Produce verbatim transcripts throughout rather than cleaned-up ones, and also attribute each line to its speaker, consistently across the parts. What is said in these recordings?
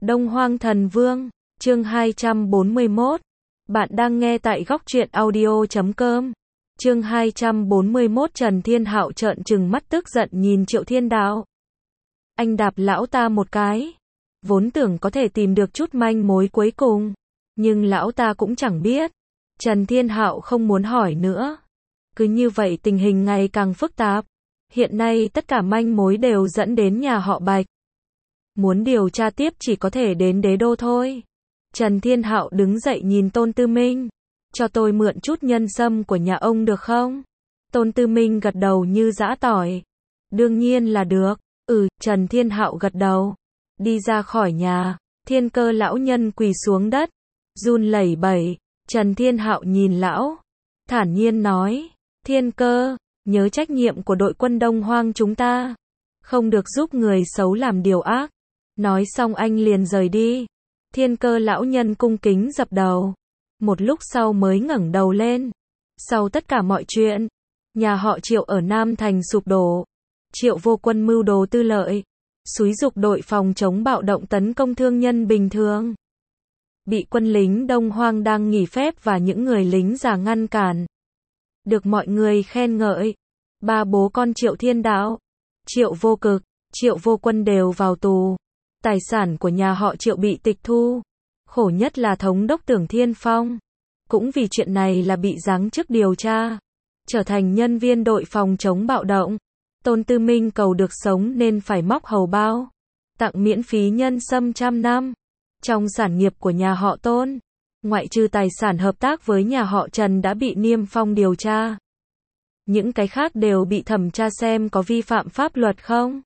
Speaker 1: Đông Hoang Thần Vương, chương hai trăm bốn mươi mốt. Bạn đang nghe tại góc truyện audio chấm com. Chương hai trăm bốn mươi mốt. Trần Thiên Hạo trợn trừng mắt tức giận nhìn Triệu Thiên Đạo. Anh đạp lão ta một cái. Vốn tưởng có thể tìm được chút manh mối cuối cùng, nhưng lão ta cũng chẳng biết. Trần Thiên Hạo không muốn hỏi nữa. Cứ như vậy tình hình ngày càng phức tạp. Hiện nay tất cả manh mối đều dẫn đến nhà họ Bạch. Muốn điều tra tiếp chỉ có thể đến đế đô thôi. Trần Thiên Hạo đứng dậy nhìn Tôn Tư Minh. Cho tôi mượn chút nhân sâm của nhà ông được không? Tôn Tư Minh gật đầu như giã tỏi. Đương nhiên là được. Ừ, Trần Thiên Hạo gật đầu. Đi ra khỏi nhà, Thiên Cơ lão nhân quỳ xuống đất, run lẩy bẩy. Trần Thiên Hạo nhìn lão, thản nhiên nói, Thiên Cơ, nhớ trách nhiệm của đội quân Đông Hoang chúng ta, không được giúp người xấu làm điều ác. Nói xong anh liền rời đi. Thiên Cơ lão nhân cung kính dập đầu, một lúc sau mới ngẩng đầu lên. Sau tất cả mọi chuyện, nhà họ Triệu ở Nam Thành sụp đổ. Triệu Vô Quân mưu đồ tư lợi, xúi giục đội phòng chống bạo động tấn công thương nhân bình thường. Bị quân lính Đông Hoang đang nghỉ phép và những người lính già ngăn cản. Được mọi người khen ngợi. Ba bố con Triệu Thiên Đạo, Triệu Vô Cực, Triệu Vô Quân đều vào tù. Tài sản của nhà họ Triệu bị tịch thu. Khổ nhất là thống đốc Tưởng Thiên Phong. Cũng vì chuyện này là bị giáng chức điều tra, trở thành nhân viên đội phòng chống bạo động. Tôn Tư Minh cầu được sống nên phải móc hầu bao, tặng miễn phí nhân sâm trăm năm. Trong sản nghiệp của nhà họ Tôn, ngoại trừ tài sản hợp tác với nhà họ Trần đã bị Niêm Phong điều tra, những cái khác đều bị thẩm tra xem có vi phạm pháp luật không.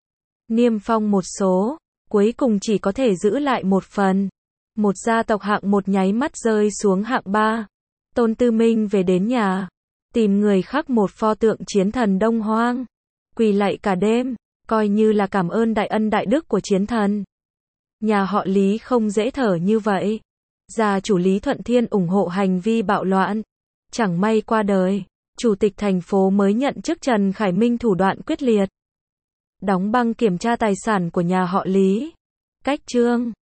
Speaker 1: Niêm Phong một số, cuối cùng chỉ có thể giữ lại một phần. Một gia tộc hạng một nháy mắt rơi xuống hạng ba. Tôn Tư Minh về đến nhà, tìm người khắc một pho tượng chiến thần Đông Hoang, quỳ lạy cả đêm, coi như là cảm ơn đại ân đại đức của chiến thần. Nhà họ Lý không dễ thở như vậy. Gia chủ Lý Thuận Thiên ủng hộ hành vi bạo loạn, chẳng may qua đời. Chủ tịch thành phố mới nhận chức Trần Khải Minh thủ đoạn quyết liệt, đóng băng kiểm tra tài sản của nhà họ Lý. Cách chương